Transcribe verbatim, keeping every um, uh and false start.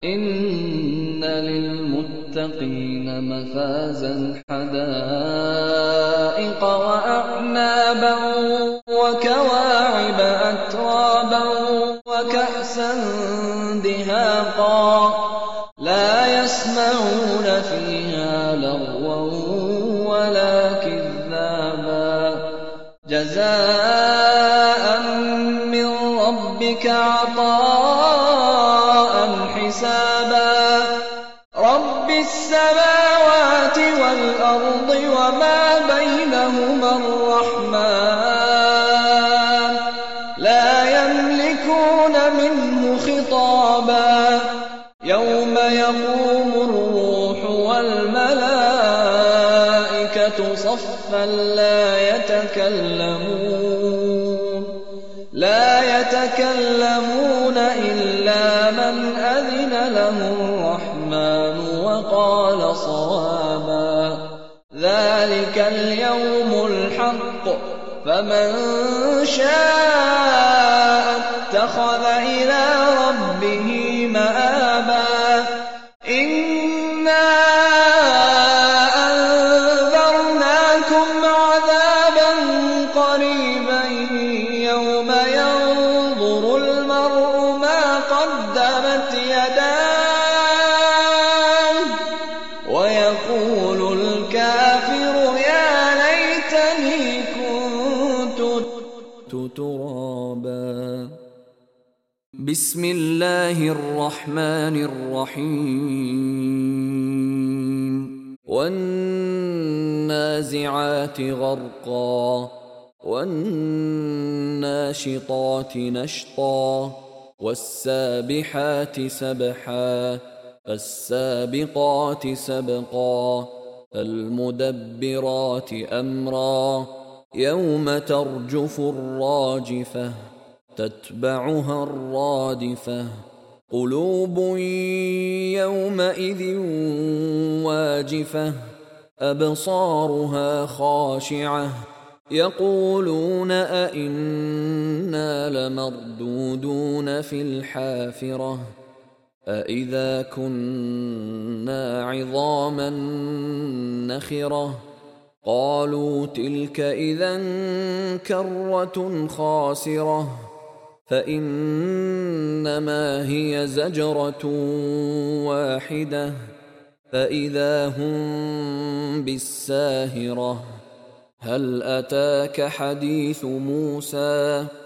إِنَّ لِلْمُتَّقِينَ مَفَازًا حَدَائِقَ وَأَعْنَابًا وَكَوَاعِبَ أَتْرَابًا وَكَأْسًا دِهَاقًا لَّا يَسْمَعُونَ فِيهَا لَغْوًا وَلَا كِذَّابًا جَزَاءً مِّن رَّبِّكَ عَطَاءً حِسَابًا رَّبِّ السَّمَاوَاتِ وَالْأَرْضِ وَمَا بَيْنَهُمَا الرَّحْمَٰنُ لَا يَمْلِكُونَ مِنْهُ خِطَابًا يَوْمَ يَقُومُ الرُّوحُ وَالْمَلَائِكَةُ صَفًّا لَّا يَتَكَلَّمُونَ لَا يَتَكَلَّمُونَ إِلَّا مَنْ أَذِنَ لَهُ الرَّحْمَٰنُ وَقَالَ صَوَابًا ذَٰلِكَ الْيَوْمُ الْحَقُّ فَمَن شَاءَ اتَّخَذَ إِلَىٰ رَبِّهِ مَآبًا إِنَّا أَنذَرْنَاكُمْ عَذَابًا قَرِيبًا يَوْمَ يَنظُرُ الْمَرْءُ مَا قَدَّمَتْ يَدَاهُ وَيَقُولُ الْكَافِرُ يَا لَيْتَنِي كُنتُ تُرَابًا بسم الله الرحمن الرحيم وَالنَّازِعَاتِ غَرْقًا وَالنَّاشِطَاتِ نَشْطًا وَالسَّابِحَاتِ سَبْحًا فَالسَّابِقَاتِ سَبْقًا فَالْمُدَبِّرَاتِ أَمْرًا يَوْمَ تَرْجُفُ الرَّاجِفَةُ تَتْبَعُهَا الرَّادِفَةُ قُلُوبٌ يَوْمَئِذٍ وَاجِفَةٌ أَبْصَارُهَا خَاشِعَةٌ يَقُولُونَ أَإِنَّا لَمَرْدُودُونَ فِي الْحَافِرَةِ أَإِذَا كُنَّا عِظَامًا نَخِرَةً قَالُوا تِلْكَ إِذًا كَرَّةٌ خَاسِرَةٌ فَإِنَّمَا هِيَ زَجْرَةٌ وَاحِدَةٌ فَإِذَا هُم بِالسَّاهِرَةِ هَلْ أَتَاكَ حَدِيثُ مُوسَىٰ